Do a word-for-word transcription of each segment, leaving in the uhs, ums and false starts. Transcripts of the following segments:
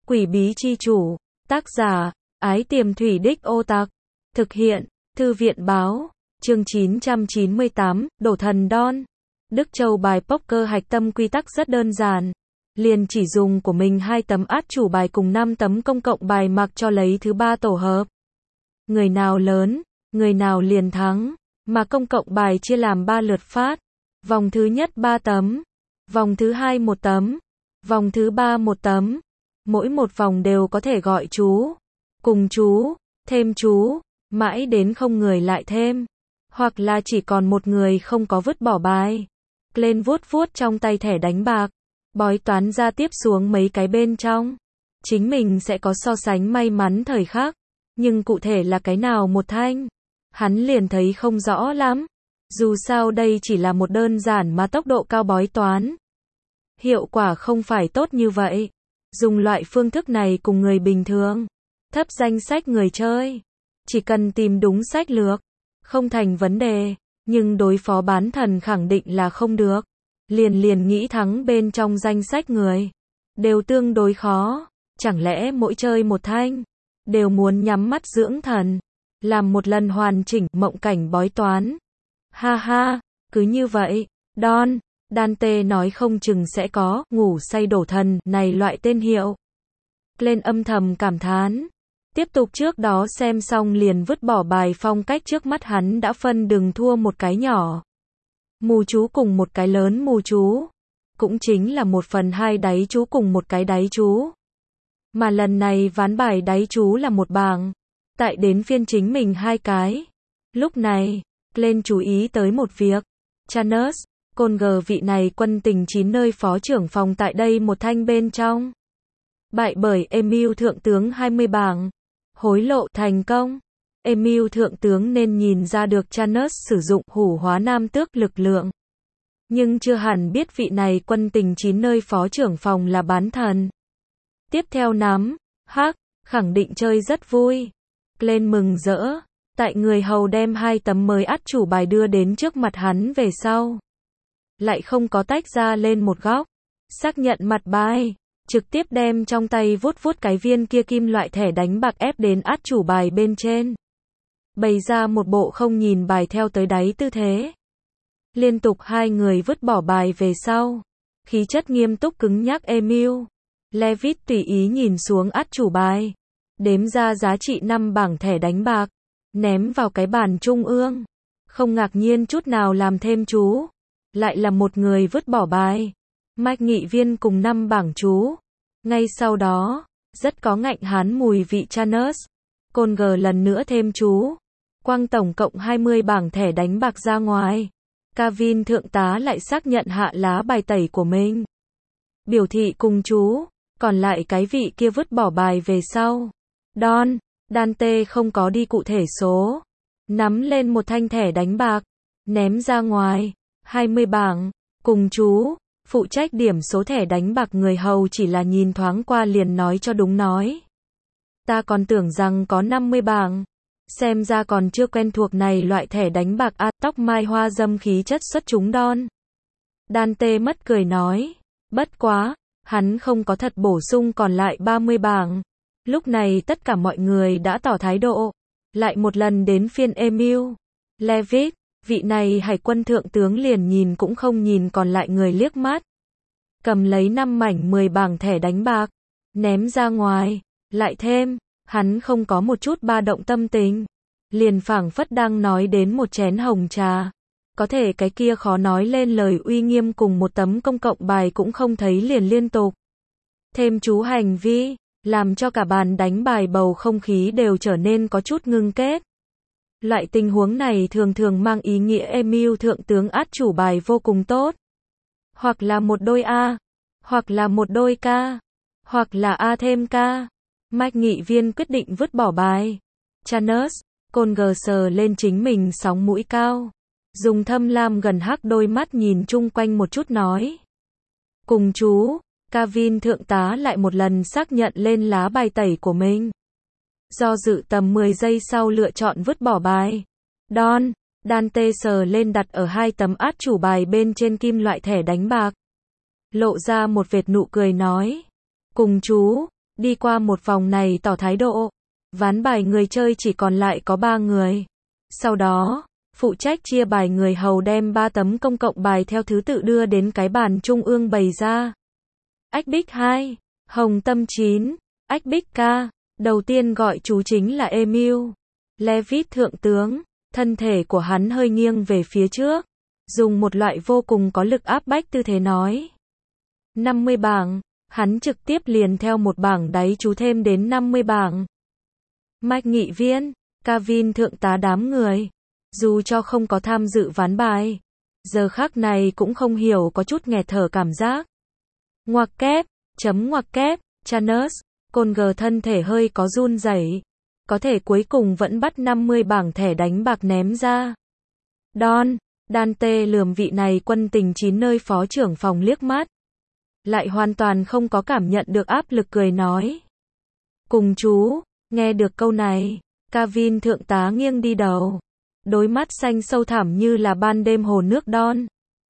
Quỷ bí chi chủ. Tác giả, Ái Tiềm Thủy Đích Ô Tặc. Thực hiện, Thư viện báo. Chương chín trăm chín mươi tám, Đổ thần Đon. Đức Châu bài poker hạch tâm quy tắc rất đơn giản. Liền chỉ dùng của mình hai tấm át chủ bài cùng năm tấm công cộng bài mặc cho lấy thứ ba tổ hợp. Người nào lớn, người nào liền thắng, mà công cộng bài chia làm ba lượt phát. Vòng thứ nhất ba tấm, vòng thứ hai một tấm, vòng thứ ba một tấm. Mỗi một vòng đều có thể gọi chú, cùng chú, thêm chú, mãi đến không người lại thêm. Hoặc là chỉ còn một người không có vứt bỏ bài. Lên vuốt vuốt trong tay thẻ đánh bạc, bói toán ra tiếp xuống mấy cái bên trong. Chính mình sẽ có so sánh may mắn thời khắc, nhưng cụ thể là cái nào một thanh, hắn liền thấy không rõ lắm. Dù sao đây chỉ là một đơn giản mà tốc độ cao bói toán. Hiệu quả không phải tốt như vậy. Dùng loại phương thức này cùng người bình thường, thấp danh sách người chơi, chỉ cần tìm đúng sách lược, không thành vấn đề, nhưng đối phó bán thần khẳng định là không được. Liền liền nghĩ thắng bên trong danh sách người, đều tương đối khó, chẳng lẽ mỗi chơi một thanh, đều muốn nhắm mắt dưỡng thần, làm một lần hoàn chỉnh mộng cảnh bói toán. Ha ha, cứ như vậy, Don, Dante nói không chừng sẽ có ngủ say đổ thần này loại tên hiệu. Lên âm thầm cảm thán. Tiếp tục trước đó xem xong liền vứt bỏ bài phong cách trước mắt hắn đã phân đừng thua một cái nhỏ. Mù chú cùng một cái lớn mù chú. Cũng chính là một phần hai đáy chú cùng một cái đáy chú. Mà lần này ván bài đáy chú là một bảng. Tại đến phiên chính mình hai cái. Lúc này, lên chú ý tới một việc. Chanus, Conger vị này quân tình chín nơi phó trưởng phòng tại đây một thanh bên trong. Bại bởi Emil thượng tướng hai mươi bảng. Hối lộ thành công. Emil thượng tướng nên nhìn ra được Chanus sử dụng hủ hóa nam tước lực lượng. Nhưng chưa hẳn biết vị này quân tình chín nơi phó trưởng phòng là bán thần. Tiếp theo nắm, hắc, khẳng định chơi rất vui. Lên mừng rỡ, tại người hầu đem hai tấm mới át chủ bài đưa đến trước mặt hắn về sau. Lại không có tách ra lên một góc. Xác nhận mặt bài. Trực tiếp đem trong tay vuốt vuốt cái viên kia kim loại thẻ đánh bạc ép đến át chủ bài bên trên. Bày ra một bộ không nhìn bài theo tới đáy tư thế. Liên tục hai người vứt bỏ bài về sau. Khí chất nghiêm túc cứng nhắc Emil. Levitt tùy ý nhìn xuống át chủ bài. Đếm ra giá trị năm bảng thẻ đánh bạc. Ném vào cái bàn trung ương. Không ngạc nhiên chút nào làm thêm chú. Lại là một người vứt bỏ bài. Mike nghị viên cùng năm bảng chú. Ngay sau đó, rất có ngạnh hán mùi vị Chanus. Conger lần nữa thêm chú. Quang tổng cộng hai mươi bảng thẻ đánh bạc ra ngoài. Kavin thượng tá lại xác nhận hạ lá bài tẩy của mình. Biểu thị cùng chú. Còn lại cái vị kia vứt bỏ bài về sau. Don, Dante không có đi cụ thể số. Nắm lên một thanh thẻ đánh bạc. Ném ra ngoài. hai mươi bảng. Cùng chú. Phụ trách điểm số thẻ đánh bạc người hầu chỉ là nhìn thoáng qua liền nói cho đúng nói. Ta còn tưởng rằng có năm mươi bảng. Xem ra còn chưa quen thuộc này loại thẻ đánh bạc a tóc mai hoa dâm khí chất xuất chúng Don. Dante mất cười nói. Bất quá, hắn không có thật bổ sung còn lại ba mươi bảng. Lúc này tất cả mọi người đã tỏ thái độ. Lại một lần đến phiên Emil. Levitt. Vị này hải quân thượng tướng liền nhìn cũng không nhìn còn lại người liếc mắt. Cầm lấy năm mảnh mười bảng thẻ đánh bạc. Ném ra ngoài. Lại thêm. Hắn không có một chút ba động tâm tình. Liền phảng phất đang nói đến một chén hồng trà. Có thể cái kia khó nói lên lời uy nghiêm cùng một tấm công cộng bài cũng không thấy liền liên tục. Thêm chú hành vi. Làm cho cả bàn đánh bài bầu không khí đều trở nên có chút ngưng kết. Loại tình huống này thường thường mang ý nghĩa Emil thượng tướng át chủ bài vô cùng tốt. Hoặc là một đôi A, hoặc là một đôi K, hoặc là A thêm K. Mike nghị viên quyết định vứt bỏ bài. Chanus, Conger sờ lên chính mình sóng mũi cao. Dùng thâm lam gần hắc đôi mắt nhìn chung quanh một chút nói. Cùng chú, Kavin thượng tá lại một lần xác nhận lên lá bài tẩy của mình. Do dự tầm mười giây sau lựa chọn vứt bỏ bài. Don, Dante sờ lên đặt ở hai tấm át chủ bài bên trên kim loại thẻ đánh bạc. Lộ ra một vệt nụ cười nói. Cùng chú, Đi qua một vòng này tỏ thái độ. Ván bài người chơi chỉ còn lại có ba người. Sau đó, phụ trách chia bài người hầu đem ba tấm công cộng bài theo thứ tự đưa đến cái bàn trung ương bày ra. Ách Bích hai, Hồng Tâm chín, Ách Bích ca. Đầu tiên gọi chú chính là Emil Levitt thượng tướng. Thân thể của hắn hơi nghiêng về phía trước, dùng một loại vô cùng có lực áp bách tư thế nói. năm mươi bảng, hắn trực tiếp liền theo một bảng đáy chú thêm đến năm mươi bảng. Mike nghị viên, Kevin thượng tá đám người, dù cho không có tham dự ván bài, giờ khắc này cũng không hiểu có chút nghẹt thở cảm giác. Ngoặc kép, chấm ngoặc kép, Chanus, Conger thân thể hơi có run rẩy, có thể cuối cùng vẫn bắt năm mươi bảng thẻ đánh bạc ném ra. Don, Dante lườm vị này quân tình chín nơi phó trưởng phòng liếc mắt, lại hoàn toàn không có cảm nhận được áp lực cười nói. Cùng chú, nghe được câu này, Kevin thượng tá nghiêng đi đầu, đôi mắt xanh sâu thẳm như là ban đêm hồ nước Don.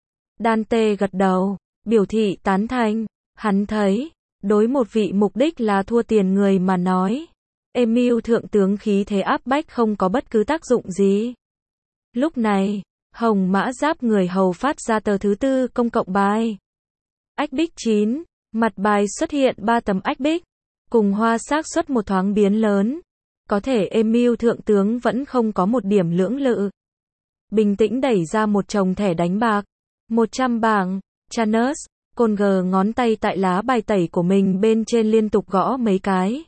Dante gật đầu, biểu thị tán thành, hắn thấy, đối một vị mục đích là thua tiền người mà nói, Emil thượng tướng khí thế áp bách không có bất cứ tác dụng gì. Lúc này, Hồng Mã Giáp người hầu phát ra tờ thứ tư công cộng bài. Ách Bích chín, mặt bài xuất hiện ba tấm ách bích, cùng hoa xác suất một thoáng biến lớn. Có thể Emil thượng tướng vẫn không có một điểm lưỡng lự. Bình tĩnh đẩy ra một chồng thẻ đánh bạc. một trăm bảng, Chanus, Conger ngón tay tại lá bài tẩy của mình bên trên liên tục gõ mấy cái.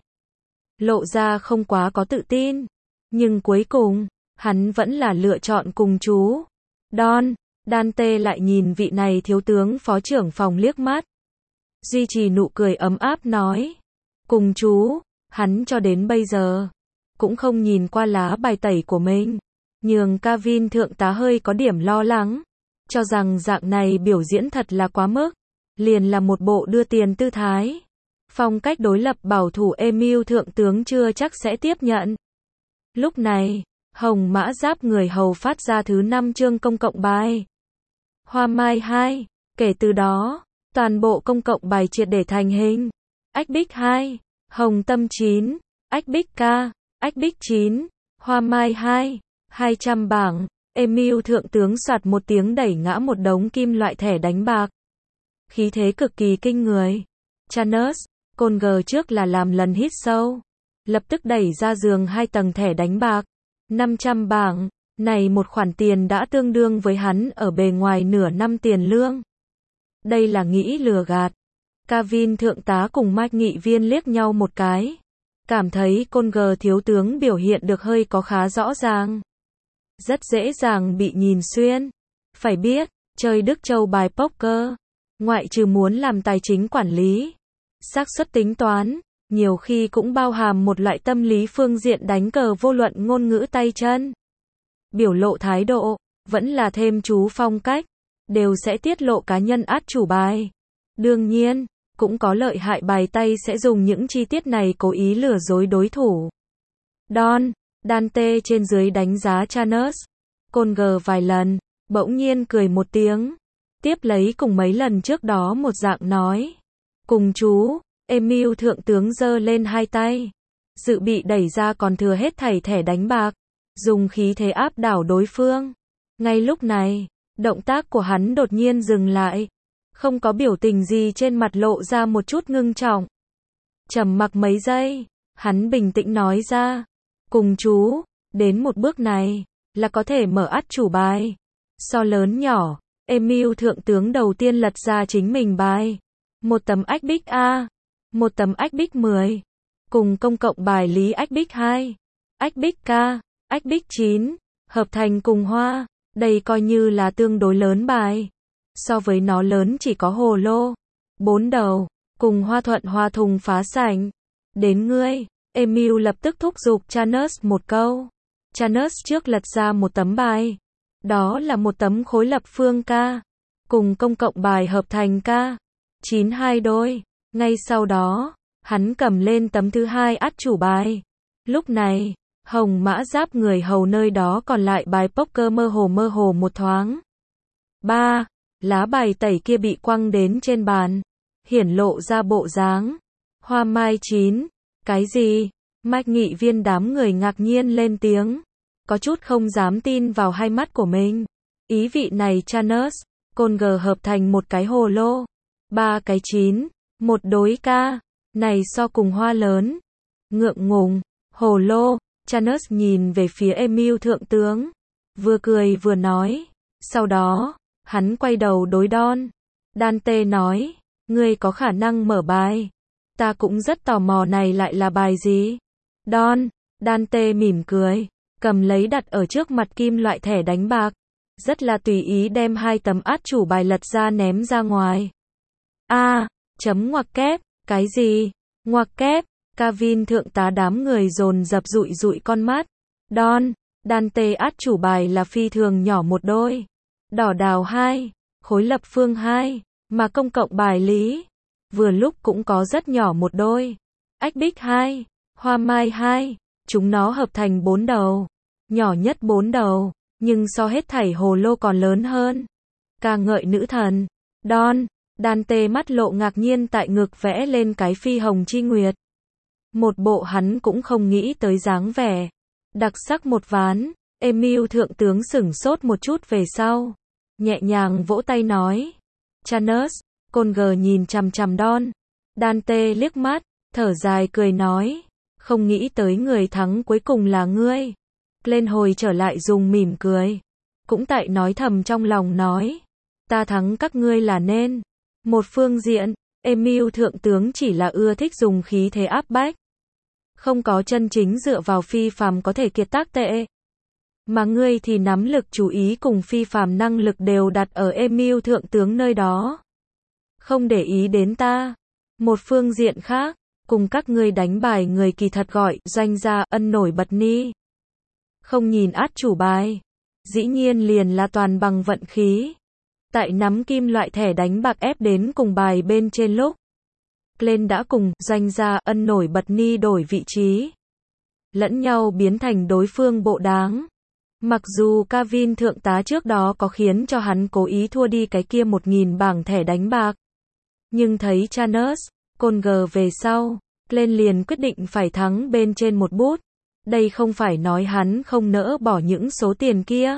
Lộ ra không quá có tự tin. Nhưng cuối cùng, hắn vẫn là lựa chọn cùng chú. Don, Dante lại nhìn vị này thiếu tướng phó trưởng phòng liếc mắt. Duy trì nụ cười ấm áp nói. Cùng chú, hắn cho đến bây giờ, cũng không nhìn qua lá bài tẩy của mình. Nhường Kevin thượng tá hơi có điểm lo lắng. Cho rằng dạng này biểu diễn thật là quá mức. Liền là một bộ đưa tiền tư thái. Phong cách đối lập bảo thủ Emil thượng tướng chưa chắc sẽ tiếp nhận. Lúc này, Hồng Mã Giáp người hầu phát ra thứ năm chương công cộng bài. Hoa Mai hai, kể từ đó, toàn bộ công cộng bài triệt để thành hình. Ách Bích hai, Hồng Tâm chín, Ách Bích ca, Ách Bích chín, Hoa Mai hai, hai trăm bảng. Emil thượng tướng soạt một tiếng đẩy ngã một đống kim loại thẻ đánh bạc. Khí thế cực kỳ kinh người. Chanus, Conger trước là làm lần hít sâu, lập tức đẩy ra giường hai tầng thẻ đánh bạc. năm trăm bảng, này một khoản tiền đã tương đương với hắn ở bề ngoài nửa năm tiền lương. Đây là nghĩ lừa gạt. Kevin thượng tá cùng Mike nghị viên liếc nhau một cái. Cảm thấy Conger thiếu tướng biểu hiện được hơi có khá rõ ràng. Rất dễ dàng bị nhìn xuyên. Phải biết, chơi Đức Châu bài poker, ngoại trừ muốn làm tài chính quản lý, xác suất tính toán, nhiều khi cũng bao hàm một loại tâm lý phương diện đánh cờ vô luận ngôn ngữ tay chân. Biểu lộ thái độ, vẫn là thêm chú phong cách, đều sẽ tiết lộ cá nhân át chủ bài. Đương nhiên, cũng có lợi hại bài tay sẽ dùng những chi tiết này cố ý lừa dối đối thủ. Don, Dante trên dưới đánh giá Chanus, Conger vài lần, bỗng nhiên cười một tiếng. Tiếp lấy cùng mấy lần trước đó một dạng nói. Cùng chú, Emil thượng tướng giơ lên hai tay. Dự bị đẩy ra còn thừa hết thảy thẻ đánh bạc. Dùng khí thế áp đảo đối phương. Ngay lúc này, động tác của hắn đột nhiên dừng lại. Không có biểu tình gì trên mặt lộ ra một chút ngưng trọng. Trầm mặc mấy giây, hắn bình tĩnh nói ra. Cùng chú, đến một bước này, là có thể mở át chủ bài. So lớn nhỏ, Emil thượng tướng đầu tiên lật ra chính mình bài. Một tấm ách bích A, một tấm ách bích mười, cùng công cộng bài lý ách bích hai, ách bích K, ách bích chín, hợp thành cùng hoa. Đây coi như là tương đối lớn bài. So với nó lớn chỉ có hồ lô, bốn đầu, cùng hoa thuận hoa thùng phá sảnh. Đến ngươi, Emil lập tức thúc giục Chanus một câu. Chanus trước lật ra một tấm bài. Đó là một tấm khối lập phương K, cùng công cộng bài hợp thành K, chín hai đôi. Ngay sau đó, hắn cầm lên tấm thứ hai át chủ bài. Lúc này, Hồng Mã Giáp người hầu nơi đó còn lại bài poker mơ hồ mơ hồ một thoáng. ba. Lá bài tẩy kia bị quăng đến trên bàn, hiển lộ ra bộ dáng Hoa mai chín. Cái gì? Mạch nghị viên đám người ngạc nhiên lên tiếng. Có chút không dám tin vào hai mắt của mình. Ý vị này Chanus, Conger hợp thành một cái hồ lô. Ba cái chín. Một đối ca. Này so cùng hoa lớn. Ngượng ngùng. Hồ lô. Chanus nhìn về phía Emil thượng tướng. Vừa cười vừa nói. Sau đó, hắn quay đầu đối Don. Dante nói. Ngươi có khả năng mở bài. Ta cũng rất tò mò này lại là bài gì. Don. Dante mỉm cười. Cầm lấy đặt ở trước mặt kim loại thẻ đánh bạc. Rất là tùy ý đem hai tấm át chủ bài lật ra ném ra ngoài. A. Chấm ngoặc kép. Cái gì? Ngoặc kép. Kavin thượng tá đám người dồn dập dụi dụi con mắt. Don. Dante át chủ bài là phi thường nhỏ một đôi. Đỏ đào hai. Khối lập phương hai. Mà công cộng bài lý. Vừa lúc cũng có rất nhỏ một đôi. Ách bích hai. Hoa mai hai. Chúng nó hợp thành bốn đầu. Nhỏ nhất bốn đầu. Nhưng so hết thảy hồ lô còn lớn hơn. Ca ngợi nữ thần. Don. Dante mắt lộ ngạc nhiên tại ngực vẽ lên cái phi hồng chi nguyệt. Một bộ hắn cũng không nghĩ tới dáng vẻ. Đặc sắc một ván. Emil thượng tướng sửng sốt một chút về sau. Nhẹ nhàng vỗ tay nói. Chanus. Conger nhìn chằm chằm Don. Dante liếc mắt. Thở dài cười nói. Không nghĩ tới người thắng cuối cùng là ngươi. Lên hồi trở lại dùng mỉm cười. Cũng tại nói thầm trong lòng nói. Ta thắng các ngươi là nên. Một phương diện, Emil thượng tướng chỉ là ưa thích dùng khí thế áp bách. Không có chân chính dựa vào phi phàm có thể kiệt tác tệ. Mà ngươi thì nắm lực chú ý cùng phi phàm năng lực đều đặt ở Emil thượng tướng nơi đó. Không để ý đến ta. Một phương diện khác, cùng các ngươi đánh bài người kỳ thật gọi doanh gia ân nổi bật ni. Không nhìn át chủ bài. Dĩ nhiên liền là toàn bằng vận khí. Tại nắm kim loại thẻ đánh bạc ép đến cùng bài bên trên lúc. Glenn đã cùng doanh gia ân nổi bật ni đổi vị trí. Lẫn nhau biến thành đối phương bộ đáng. Mặc dù Kavin thượng tá trước đó có khiến cho hắn cố ý thua đi cái kia một nghìn bảng thẻ đánh bạc. Nhưng thấy Chanus, Conger về sau, Glenn liền quyết định phải thắng bên trên một bút. Đây không phải nói hắn không nỡ bỏ những số tiền kia.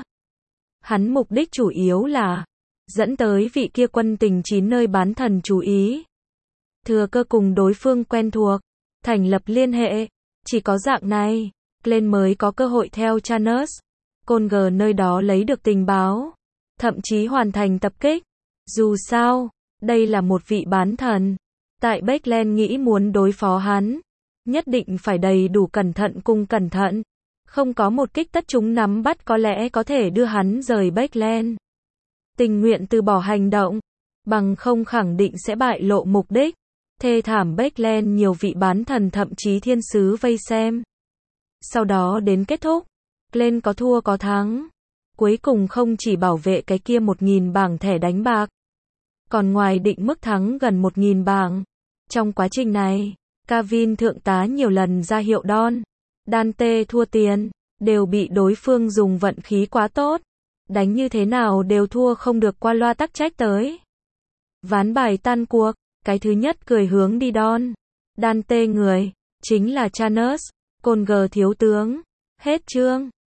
Hắn mục đích chủ yếu là dẫn tới vị kia quân tình chín nơi bán thần chú ý. Thừa cơ cùng đối phương quen thuộc, thành lập liên hệ. Chỉ có dạng này, Glenn mới có cơ hội theo Chanus, Conger nơi đó lấy được tình báo. Thậm chí hoàn thành tập kích. Dù sao, đây là một vị bán thần. Tại Beckland nghĩ muốn đối phó hắn. Nhất định phải đầy đủ cẩn thận cùng cẩn thận. Không có một kích tất chúng nắm bắt có lẽ có thể đưa hắn rời Beckland. Tình nguyện từ bỏ hành động. Bằng không khẳng định sẽ bại lộ mục đích. Thê thảm Beckland nhiều vị bán thần thậm chí thiên sứ vây xem. Sau đó đến kết thúc. Glenn có thua có thắng. Cuối cùng không chỉ bảo vệ cái kia một nghìn bảng thẻ đánh bạc. Còn ngoài định mức thắng gần một nghìn bảng. Trong quá trình này, Kavin thượng tá nhiều lần ra hiệu Don. Dante thua tiền. Đều bị đối phương dùng vận khí quá tốt. Đánh như thế nào đều thua không được qua loa tắc trách tới. Ván bài tan cuộc. Cái thứ nhất cười hướng đi Don. Dante người. Chính là Chanus. Conger thiếu tướng. Hết chương.